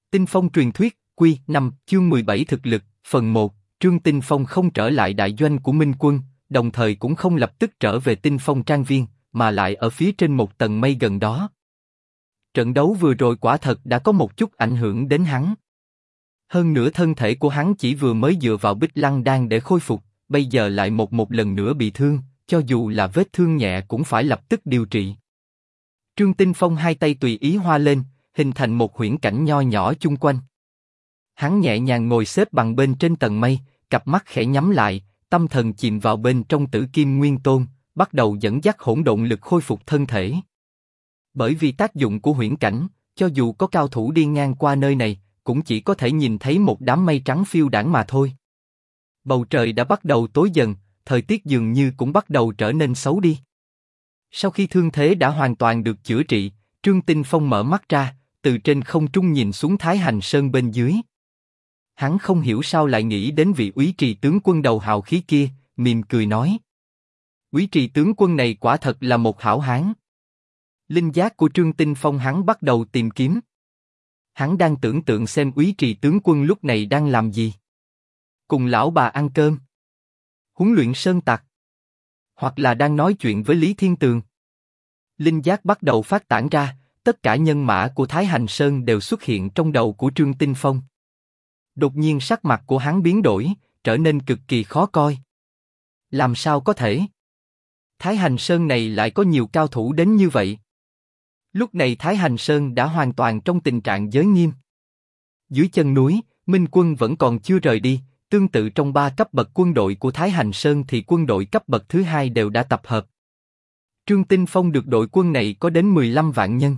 Tinh Phong truyền thuyết, Quy 5, chương 17 thực lực, phần 1, Trương Tinh Phong không trở lại đại doanh của Minh Quân, đồng thời cũng không lập tức trở về Tinh Phong Trang Viên, mà lại ở phía trên một tầng mây gần đó. Trận đấu vừa rồi quả thật đã có một chút ảnh hưởng đến hắn. Hơn nữa thân thể của hắn chỉ vừa mới dựa vào Bích Lăng Đan để khôi phục, bây giờ lại một lần nữa bị thương, cho dù là vết thương nhẹ cũng phải lập tức điều trị. Trương Tinh Phong hai tay tùy ý hoa lên, hình thành một huyễn cảnh nho nhỏ chung quanh. Hắn nhẹ nhàng ngồi xếp bằng bên trên tầng mây, cặp mắt khẽ nhắm lại, tâm thần chìm vào bên trong Tử Kim Nguyên Tôn, bắt đầu dẫn dắt hỗn độn lực khôi phục thân thể. Bởi vì tác dụng của huyễn cảnh, cho dù có cao thủ đi ngang qua nơi này, cũng chỉ có thể nhìn thấy một đám mây trắng phiêu đãng mà thôi. Bầu trời đã bắt đầu tối dần, thời tiết dường như cũng bắt đầu trở nên xấu đi. Sau khi thương thế đã hoàn toàn được chữa trị, Trương Tinh Phong mở mắt ra, từ trên không trung nhìn xuống Thái Hành Sơn bên dưới. Hắn không hiểu sao lại nghĩ đến vị úy trì tướng quân đầu hào khí kia, mỉm cười nói: úy trì tướng quân này quả thật là một hảo hán. Linh giác của Trương Tinh Phong hắn bắt đầu tìm kiếm. Hắn đang tưởng tượng xem úy trì tướng quân lúc này đang làm gì. Cùng lão bà ăn cơm, huấn luyện sơn tặc, hoặc là đang nói chuyện với Lý Thiên Tường. Linh giác bắt đầu phát tản ra, tất cả nhân mã của Thái Hành Sơn đều xuất hiện trong đầu của Trương Tinh Phong. Đột nhiên sắc mặt của hắn biến đổi, trở nên cực kỳ khó coi. Làm sao có thể? Thái Hành Sơn này lại có nhiều cao thủ đến như vậy. Lúc này Thái Hành Sơn đã hoàn toàn trong tình trạng giới nghiêm. Dưới chân núi, Minh Quân vẫn còn chưa rời đi, tương tự trong 3 cấp bậc quân đội của Thái Hành Sơn thì quân đội cấp bậc thứ 2 đều đã tập hợp. Trương Tinh Phong được đội quân này có đến 15 vạn nhân.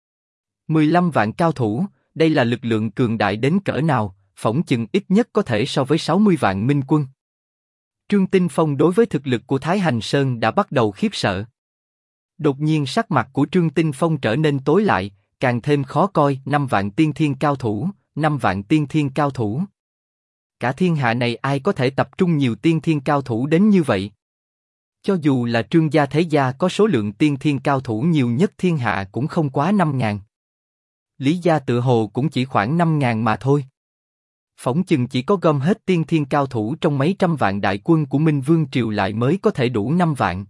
15 vạn cao thủ, đây là lực lượng cường đại đến cỡ nào, phỏng chừng ít nhất có thể so với 60 vạn Minh Quân. Trương Tinh Phong đối với thực lực của Thái Hành Sơn đã bắt đầu khiếp sợ. Đột nhiên sắc mặt của Trương Tinh Phong trở nên tối lại, càng thêm khó coi. 5 vạn tiên thiên cao thủ, 5 vạn tiên thiên cao thủ. Cả thiên hạ này ai có thể tập trung nhiều tiên thiên cao thủ đến như vậy? Cho dù là Trương gia thế gia có số lượng tiên thiên cao thủ nhiều nhất thiên hạ cũng không quá 5.000. Lý gia tự hồ cũng chỉ khoảng 5.000 mà thôi. Phỏng chừng chỉ có gom hết tiên thiên cao thủ trong mấy trăm vạn đại quân của Minh Vương Triều lại mới có thể đủ 5 vạn.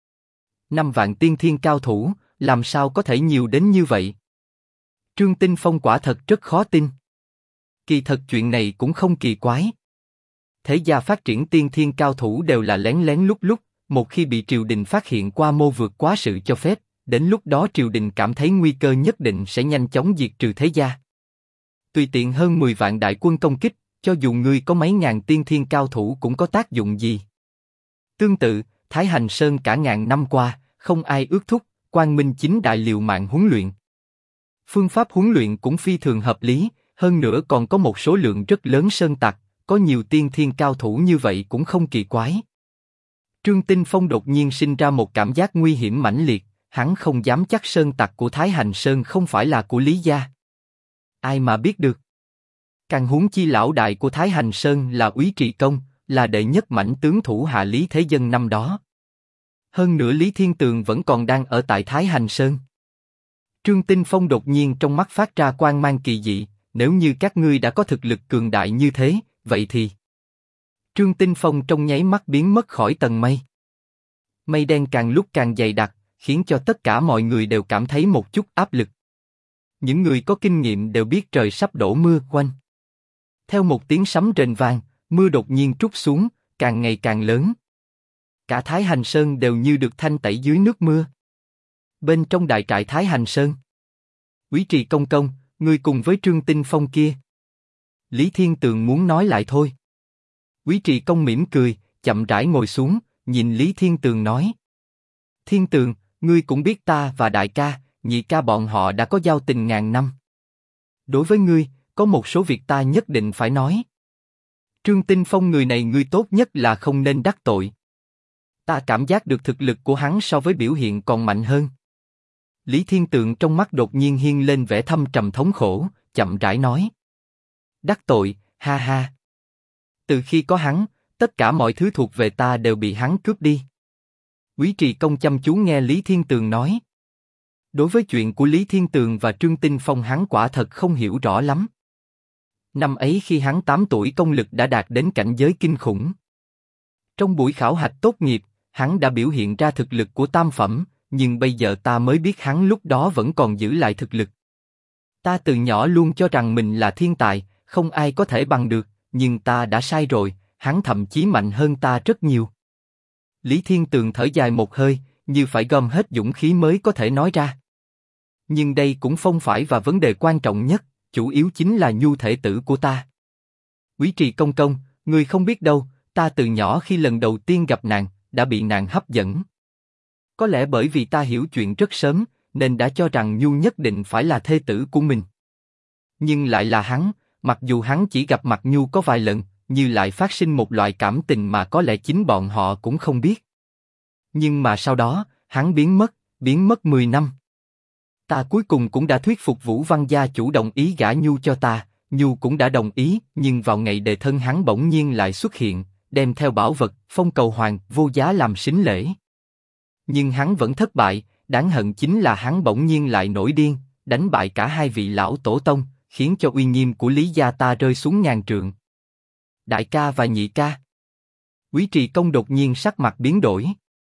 5 vạn tiên thiên cao thủ, làm sao có thể nhiều đến như vậy? Trương Tinh Phong quả thật rất khó tin. Kỳ thật chuyện này cũng không kỳ quái. Thế gia phát triển tiên thiên cao thủ đều là lén lén lút lút, một khi bị triều đình phát hiện qua mô vượt quá sự cho phép, đến lúc đó triều đình cảm thấy nguy cơ nhất định sẽ nhanh chóng diệt trừ thế gia. Tùy tiện hơn 10 vạn đại quân công kích, cho dù ngươi có mấy ngàn tiên thiên cao thủ cũng có tác dụng gì. Tương tự, Thái Hành Sơn cả ngàn năm qua, không ai ước thúc, Quang Minh chính đại liều mạng huấn luyện. Phương pháp huấn luyện cũng phi thường hợp lý, hơn nữa còn có một số lượng rất lớn sơn tặc, có nhiều tiên thiên cao thủ như vậy cũng không kỳ quái. Trương Tinh Phong đột nhiên sinh ra một cảm giác nguy hiểm mãnh liệt, hắn không dám chắc sơn tặc của Thái Hành Sơn không phải là của Lý gia. Ai mà biết được? Càng huống chi lão đại của Thái Hành Sơn là úy trì công, là đệ nhất mãnh tướng thủ hạ Lý Thế Dân năm đó. Hơn nữa Lý Thiên Tường vẫn còn đang ở tại Thái Hành Sơn. Trương Tinh Phong đột nhiên trong mắt phát ra quang mang kỳ dị, nếu như các ngươi đã có thực lực cường đại như thế, vậy thì... Trương Tinh Phong trong nháy mắt biến mất khỏi tầng mây. Mây đen càng lúc càng dày đặc, khiến cho tất cả mọi người đều cảm thấy một chút áp lực. Những người có kinh nghiệm đều biết trời sắp đổ mưa quanh. Theo một tiếng sấm rền vang, mưa đột nhiên trút xuống, càng ngày càng lớn. Cả Thái Hành Sơn đều như được thanh tẩy dưới nước mưa. Bên trong đại trại Thái Hành Sơn, úy trì công công, ngươi cùng với Trương Tinh Phong kia. Lý Thiên Tường muốn nói lại thôi. Úy trì công mỉm cười, chậm rãi ngồi xuống, nhìn Lý Thiên Tường nói: Thiên Tường, ngươi cũng biết ta và đại ca, nhị ca bọn họ đã có giao tình ngàn năm. Đối với ngươi, có một số việc ta nhất định phải nói. Trương Tinh Phong người này ngươi tốt nhất là không nên đắc tội. Ta cảm giác được thực lực của hắn so với biểu hiện còn mạnh hơn. Lý Thiên Tường trong mắt đột nhiên hiên lên vẻ thâm trầm thống khổ, chậm rãi nói: Đắc tội, ha ha. Từ khi có hắn, tất cả mọi thứ thuộc về ta đều bị hắn cướp đi. Úy trì công chăm chú nghe Lý Thiên Tường nói. Đối với chuyện của Lý Thiên Tường và Trương Tinh Phong hắn quả thật không hiểu rõ lắm. Năm ấy khi hắn 8 tuổi công lực đã đạt đến cảnh giới kinh khủng. Trong buổi khảo hạch tốt nghiệp, hắn đã biểu hiện ra thực lực của tam phẩm, nhưng bây giờ ta mới biết hắn lúc đó vẫn còn giữ lại thực lực. Ta từ nhỏ luôn cho rằng mình là thiên tài, không ai có thể bằng được, nhưng ta đã sai rồi, hắn thậm chí mạnh hơn ta rất nhiều. Lý Thiên Tường thở dài một hơi, như phải gom hết dũng khí mới có thể nói ra. Nhưng đây cũng không phải và vấn đề quan trọng nhất, chủ yếu chính là Nhu thể tử của ta. Quý Trì công công, người không biết đâu, ta từ nhỏ khi lần đầu tiên gặp nàng, đã bị nàng hấp dẫn. Có lẽ bởi vì ta hiểu chuyện rất sớm, nên đã cho rằng Nhu nhất định phải là thê tử của mình. Nhưng lại là hắn, mặc dù hắn chỉ gặp mặt Nhu có vài lần, như lại phát sinh một loại cảm tình mà có lẽ chính bọn họ cũng không biết. Nhưng mà sau đó, hắn biến mất 10 năm. Ta cuối cùng cũng đã thuyết phục Vũ Văn gia chủ đồng ý gả Nhu cho ta, Nhu cũng đã đồng ý, nhưng vào ngày đề thân hắn bỗng nhiên lại xuất hiện, đem theo bảo vật, phong cầu hoàng, vô giá làm sính lễ. Nhưng hắn vẫn thất bại, đáng hận chính là hắn bỗng nhiên lại nổi điên, đánh bại cả hai vị lão tổ tông, khiến cho uy nghiêm của Lý gia ta rơi xuống ngàn trượng. Đại ca và nhị ca. Quý Trì công đột nhiên sắc mặt biến đổi.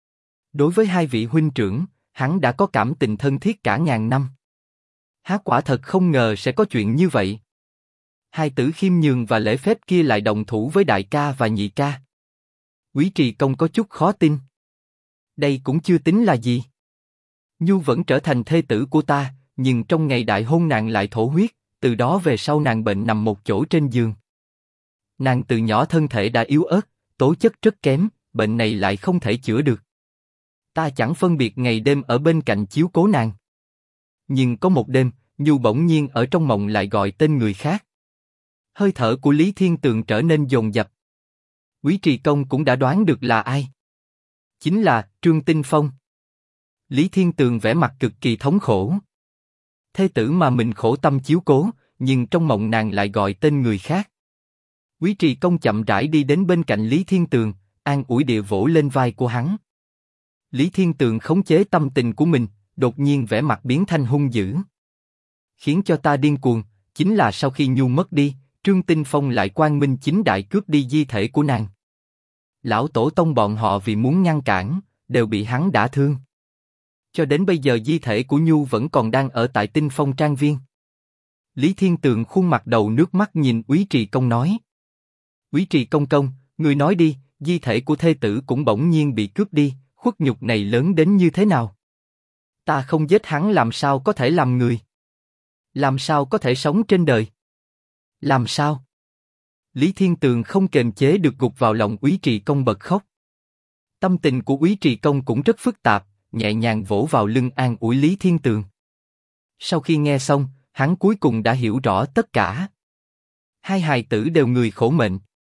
Đối với hai vị huynh trưởng, hắn đã có cảm tình thân thiết cả ngàn năm. Há quả thật không ngờ sẽ có chuyện như vậy. Hai tử khiêm nhường và lễ phép kia lại đồng thủ với đại ca và nhị ca. Quý Trì công có chút khó tin. Đây cũng chưa tính là gì. Nhu vẫn trở thành thê tử của ta, nhưng trong ngày đại hôn nàng lại thổ huyết, từ đó về sau nàng bệnh nằm một chỗ trên giường. Nàng từ nhỏ thân thể đã yếu ớt, tố chất rất kém, bệnh này lại không thể chữa được. Ta chẳng phân biệt ngày đêm ở bên cạnh chiếu cố nàng. Nhưng có một đêm, Nhu bỗng nhiên ở trong mộng lại gọi tên người khác. Hơi thở của Lý Thiên Tường trở nên dồn dập. Quý Trì công cũng đã đoán được là ai. Chính là Trương Tinh Phong. Lý Thiên Tường vẻ mặt cực kỳ thống khổ. Thê tử mà mình khổ tâm chiếu cố, nhưng trong mộng nàng lại gọi tên người khác. Quý Trì công chậm rãi đi đến bên cạnh Lý Thiên Tường, an ủi địa vỗ lên vai của hắn. Lý Thiên Tường khống chế tâm tình của mình, đột nhiên vẻ mặt biến thành hung dữ. Khiến cho ta điên cuồng, chính là sau khi Nhu mất đi, Trương Tinh Phong lại quang minh chính đại cướp đi di thể của nàng. Lão tổ tông bọn họ vì muốn ngăn cản, đều bị hắn đả thương. Cho đến bây giờ di thể của Nhu vẫn còn đang ở tại Tinh Phong Trang Viên. Lý Thiên Tường khuôn mặt đầu nước mắt nhìn Quý Trì công nói. Quý Trì công công, người nói đi, di thể của thê tử cũng bỗng nhiên bị cướp đi, khuất nhục này lớn đến như thế nào? Ta không giết hắn làm sao có thể làm người? Làm sao có thể sống trên đời? Làm sao? Lý Thiên Tường không kềm chế được gục vào lòng Quý Trì công bật khóc. Tâm tình của Quý Trì công cũng rất phức tạp, nhẹ nhàng vỗ vào lưng an ủi Lý Thiên Tường. Sau khi nghe xong, hắn cuối cùng đã hiểu rõ tất cả. Hai hài tử đều người khổ mệnh.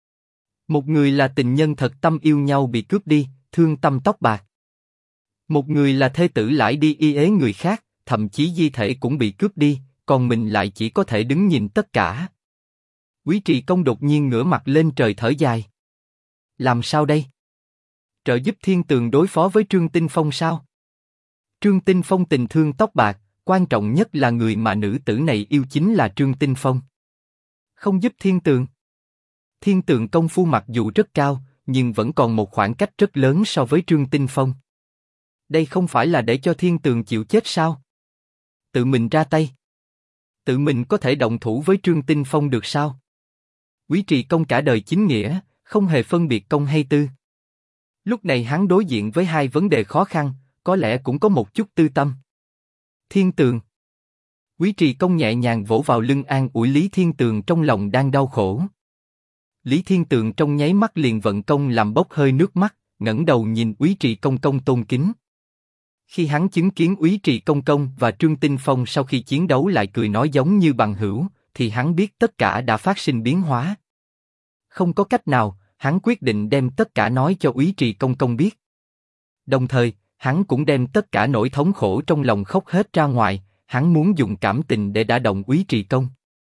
Một người là tình nhân thật tâm yêu nhau bị cướp đi, thương tâm tóc bạc. Một người là thê tử lại đi y ế người khác, thậm chí di thể cũng bị cướp đi, còn mình lại chỉ có thể đứng nhìn tất cả. Quý Trì công đột nhiên ngửa mặt lên trời thở dài. Làm sao đây? Trợ giúp Thiên Tường đối phó với Trương Tinh Phong sao? Trương Tinh Phong tình thương tóc bạc, quan trọng nhất là người mà nữ tử này yêu chính là Trương Tinh Phong. Không giúp Thiên Tường. Thiên Tường công phu mặc dù rất cao, nhưng vẫn còn một khoảng cách rất lớn so với Trương Tinh Phong. Đây không phải là để cho Thiên Tường chịu chết sao? Tự mình ra tay. Tự mình có thể động thủ với Trương Tinh Phong được sao? Quý Trì công cả đời chính nghĩa, không hề phân biệt công hay tư. Lúc này hắn đối diện với hai vấn đề khó khăn, có lẽ cũng có một chút tư tâm. Thiên Tường. Quý Trì công nhẹ nhàng vỗ vào lưng an ủi Lý Thiên Tường trong lòng đang đau khổ. Lý Thiên Tường trong nháy mắt liền vận công làm bốc hơi nước mắt, ngẩng đầu nhìn Quý Trì công công tôn kính. Khi hắn chứng kiến Quý Trì công công và Trương Tinh Phong sau khi chiến đấu lại cười nói giống như bằng hữu, thì hắn biết tất cả đã phát sinh biến hóa. Không có cách nào, hắn quyết định đem tất cả nói cho Quý Trì công công biết. Đồng thời, hắn cũng đem tất cả nỗi thống khổ trong lòng khóc hết ra ngoài, hắn muốn dùng cảm tình để đả động Quý Trì công.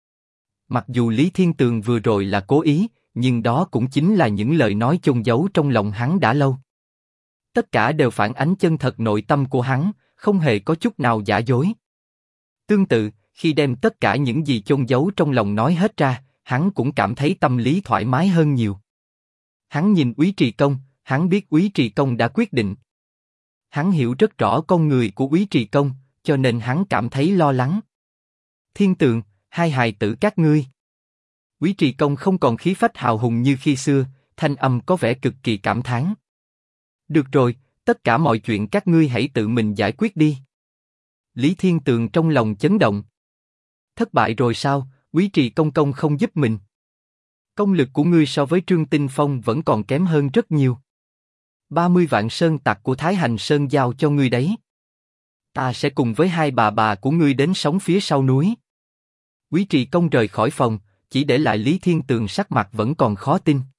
Mặc dù Lý Thiên Tường vừa rồi là cố ý, nhưng đó cũng chính là những lời nói chôn giấu trong lòng hắn đã lâu. Tất cả đều phản ánh chân thật nội tâm của hắn, không hề có chút nào giả dối. Tương tự, khi đem tất cả những gì chôn giấu trong lòng nói hết ra, hắn cũng cảm thấy tâm lý thoải mái hơn nhiều. Hắn nhìn Úy Trì Công, hắn biết Úy Trì Công đã quyết định. Hắn hiểu rất rõ con người của Úy Trì Công, cho nên hắn cảm thấy lo lắng. Thiên Tường, hai hài tử các ngươi. Úy Trì Công không còn khí phách hào hùng như khi xưa, thanh âm có vẻ cực kỳ cảm thán. Được rồi, tất cả mọi chuyện các ngươi hãy tự mình giải quyết đi. Lý Thiên Tường trong lòng chấn động. Thất bại rồi sao? Úy Trì Công không giúp mình. Công lực của ngươi so với Trương Tinh Phong vẫn còn kém hơn rất nhiều. 30 vạn sơn tặc của Thái Hành Sơn giao cho ngươi đấy. Ta sẽ cùng với hai bà của ngươi đến sống phía sau núi. Úy Trì Công rời khỏi phòng, chỉ để lại Lý Thiên Tường sắc mặt vẫn còn khó tin.